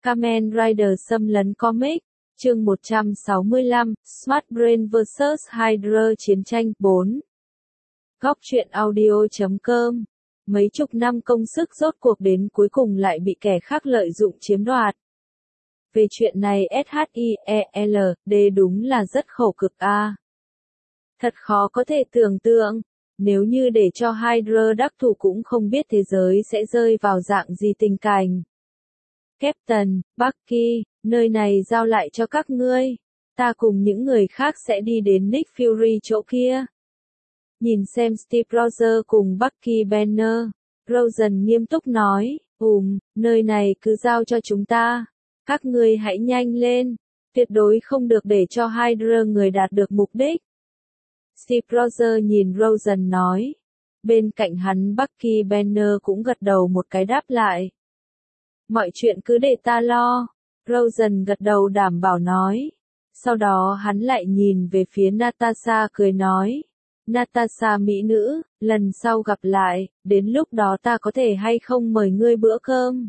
Kamen Rider xâm lấn comic, chương 165, Smart Brain vs Hydra chiến tranh 4. Góc truyện audio.com. Mấy chục năm công sức rốt cuộc đến cuối cùng lại bị kẻ khác lợi dụng chiếm đoạt. Về chuyện này SHIELD đúng là rất khổ cực a. Thật khó có thể tưởng tượng, nếu như để cho Hydra đắc thủ cũng không biết thế giới sẽ rơi vào dạng gì tình cảnh. Captain, Bucky, nơi này giao lại cho các ngươi. Ta cùng những người khác sẽ đi đến Nick Fury chỗ kia. Nhìn xem Steve Rogers cùng Bucky Banner, Rosen nghiêm túc nói, nơi này cứ giao cho chúng ta. Các ngươi hãy nhanh lên, tuyệt đối không được để cho Hydra người đạt được mục đích. Steve Rogers nhìn Rosen nói. Bên cạnh hắn Bucky Banner cũng gật đầu một cái đáp lại. Mọi chuyện cứ để ta lo, Rosen gật đầu đảm bảo nói. Sau đó hắn lại nhìn về phía Natasha cười nói. Natasha mỹ nữ, lần sau gặp lại, đến lúc đó ta có thể hay không mời ngươi bữa cơm.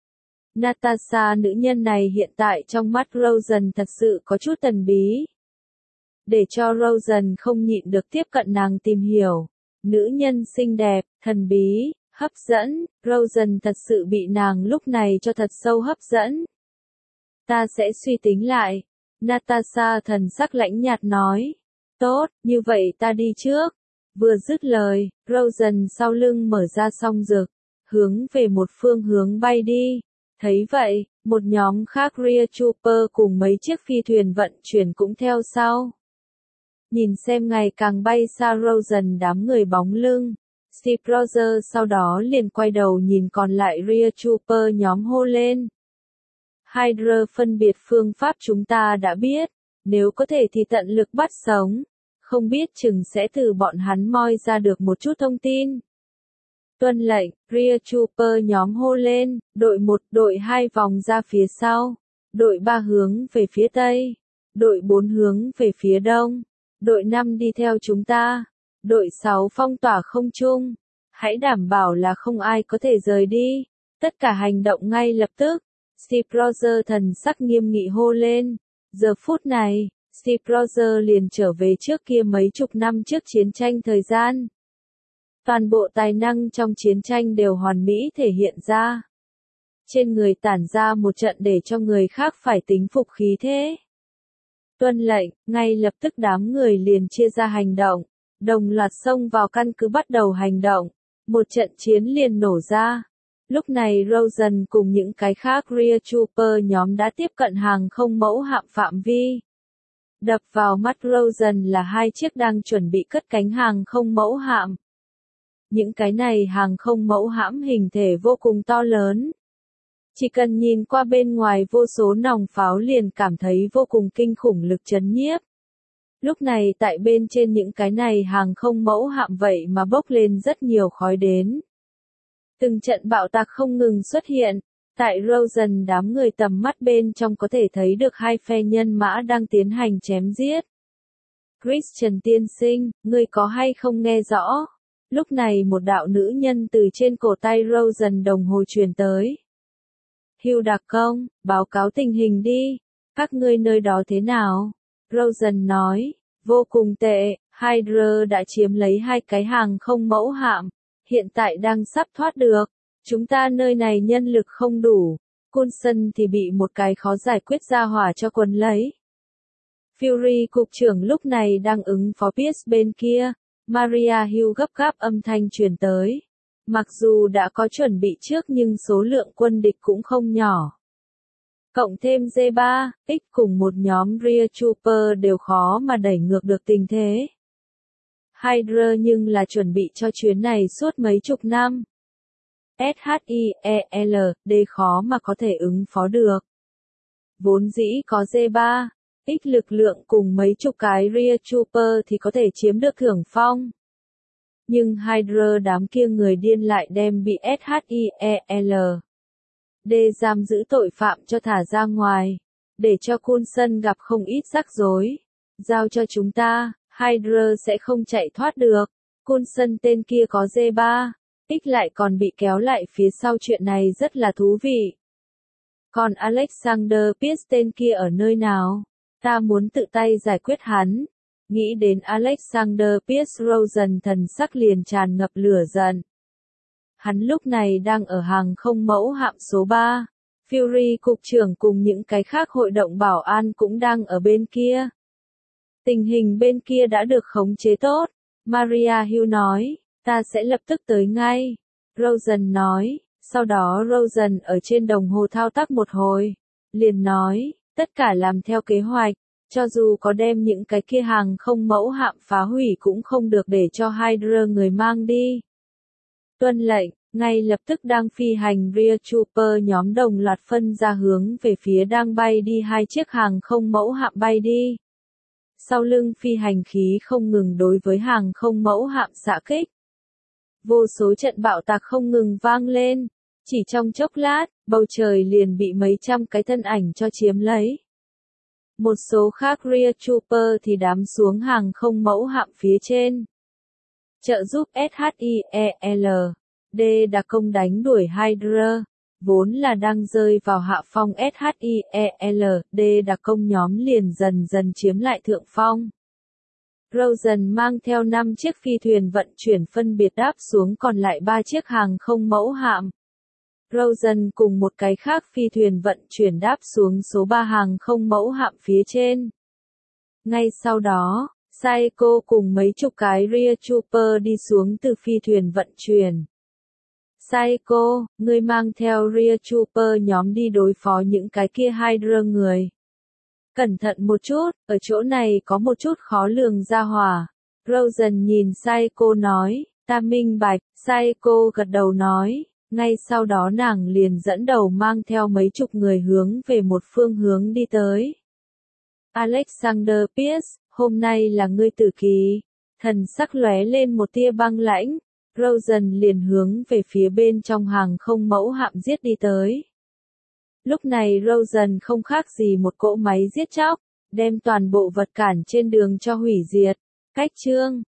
Natasha nữ nhân này hiện tại trong mắt Rosen thật sự có chút thần bí. Để cho Rosen không nhịn được tiếp cận nàng tìm hiểu. Nữ nhân xinh đẹp, thần bí, hấp dẫn, Rosen thật sự bị nàng lúc này cho thật sâu hấp dẫn. Ta sẽ suy tính lại. Natasha thần sắc lãnh nhạt nói. Tốt, như vậy ta đi trước. Vừa dứt lời, Rosen sau lưng mở ra song rực, hướng về một phương hướng bay đi. Thấy vậy, một nhóm khác Rear Trooper cùng mấy chiếc phi thuyền vận chuyển cũng theo sau. Nhìn xem ngày càng bay xa Rosen đám người bóng lưng. Steve Rogers sau đó liền quay đầu nhìn còn lại Rear Trooper nhóm hô lên. Hydra phân biệt phương pháp chúng ta đã biết, nếu có thể thì tận lực bắt sống, không biết chừng sẽ từ bọn hắn moi ra được một chút thông tin. Tuân lệnh, Rear Trooper nhóm hô lên, đội 1, đội 2 vòng ra phía sau, đội 3 hướng về phía tây, đội 4 hướng về phía đông, đội 5 đi theo chúng ta. Đội 6 phong tỏa không trung. Hãy đảm bảo là không ai có thể rời đi. Tất cả hành động ngay lập tức. Steve Rogers thần sắc nghiêm nghị hô lên. Giờ phút này, Steve Rogers liền trở về trước kia mấy chục năm trước chiến tranh thời gian. Toàn bộ tài năng trong chiến tranh đều hoàn mỹ thể hiện ra. Trên người tản ra một trận để cho người khác phải tính phục khí thế. Tuân lệnh, ngay lập tức đám người liền chia ra hành động. Đồng loạt xông vào căn cứ bắt đầu hành động. Một trận chiến liền nổ ra. Lúc này Rosen cùng những cái khác Rear Trooper nhóm đã tiếp cận hàng không mẫu hạm phạm vi. Đập vào mắt Rosen là hai chiếc đang chuẩn bị cất cánh hàng không mẫu hạm. Những cái này hàng không mẫu hãm hình thể vô cùng to lớn. Chỉ cần nhìn qua bên ngoài vô số nòng pháo liền cảm thấy vô cùng kinh khủng lực chấn nhiếp. Lúc này tại bên trên những cái này hàng không mẫu hạm vậy mà bốc lên rất nhiều khói đến. Từng trận bạo tạc không ngừng xuất hiện, tại Rosen đám người tầm mắt bên trong có thể thấy được hai phe nhân mã đang tiến hành chém giết. Christian tiên sinh, ngươi có hay không nghe rõ? Lúc này một đạo nữ nhân từ trên cổ tay Rosen đồng hồ truyền tới. Hugh đặc công, báo cáo tình hình đi, các ngươi nơi đó thế nào? Rosen nói, vô cùng tệ, Hydra đã chiếm lấy hai cái hàng không mẫu hạm, hiện tại đang sắp thoát được, chúng ta nơi này nhân lực không đủ, Coulson thì bị một cái khó giải quyết ra hỏa cho quần lấy. Fury cục trưởng lúc này đang ứng phó Pierce bên kia, Maria Hill gấp gáp âm thanh truyền tới. Mặc dù đã có chuẩn bị trước nhưng số lượng quân địch cũng không nhỏ. Cộng thêm J3, X cùng một nhóm Rear Trooper đều khó mà đẩy ngược được tình thế. Hydra nhưng là chuẩn bị cho chuyến này suốt mấy chục năm. SHIELD khó mà có thể ứng phó được. Vốn dĩ có J3, X lực lượng cùng mấy chục cái Rear Trooper thì có thể chiếm được thưởng phong. Nhưng Hydra đám kia người điên lại đem bị SHIELD giam giữ tội phạm cho thả ra ngoài, để cho Coulson gặp không ít rắc rối. Giao cho chúng ta, Hydra sẽ không chạy thoát được. Coulson tên kia có J3, X lại còn bị kéo lại phía sau chuyện này rất là thú vị. Còn Alexander Pierce tên kia ở nơi nào? Ta muốn tự tay giải quyết hắn. Nghĩ đến Alexander Pierce, Rosen thần sắc liền tràn ngập lửa giận. Hắn lúc này đang ở hàng không mẫu hạm số 3. Fury cục trưởng cùng những cái khác hội đồng bảo an cũng đang ở bên kia. Tình hình bên kia đã được khống chế tốt. Maria Hill nói, ta sẽ lập tức tới ngay. Rosen nói, sau đó Rosen ở trên đồng hồ thao tác một hồi. Liền nói, tất cả làm theo kế hoạch. Cho dù có đem những cái kia hàng không mẫu hạm phá hủy cũng không được để cho Hydra người mang đi. Tuân lệnh, ngay lập tức đang phi hành Rear Trooper nhóm đồng loạt phân ra hướng về phía đang bay đi hai chiếc hàng không mẫu hạm bay đi. Sau lưng phi hành khí không ngừng đối với hàng không mẫu hạm xạ kích. Vô số trận bạo tạc không ngừng vang lên. Chỉ trong chốc lát, bầu trời liền bị mấy trăm cái thân ảnh cho chiếm lấy. Một số khác Rear Trooper thì đám xuống hàng không mẫu hạm phía trên. Trợ giúp SHIEL, D đặc công đánh đuổi Hydra, vốn là đang rơi vào hạ phong SHIEL, D đặc công nhóm liền dần dần chiếm lại thượng phong. Rosen mang theo 5 chiếc phi thuyền vận chuyển phân biệt đáp xuống còn lại 3 chiếc hàng không mẫu hạm. Rosen cùng một cái khác phi thuyền vận chuyển đáp xuống số 3 hàng không mẫu hạm phía trên. Ngay sau đó, Psycho cùng mấy chục cái Rear Trooper đi xuống từ phi thuyền vận chuyển. Psycho, ngươi mang theo Rear Trooper nhóm đi đối phó những cái kia Hydra người. Cẩn thận một chút, ở chỗ này có một chút khó lường ra hỏa. Rosen nhìn Psycho nói, ta minh bạch. Psycho gật đầu nói. Ngay sau đó nàng liền dẫn đầu mang theo mấy chục người hướng về một phương hướng đi tới. Alexander Pierce, hôm nay là ngươi tử kỳ. Thần sắc lóe lên một tia băng lãnh. Rosen liền hướng về phía bên trong hàng không mẫu hạm giết đi tới. Lúc này Rosen không khác gì một cỗ máy giết chóc, đem toàn bộ vật cản trên đường cho hủy diệt. Cách chương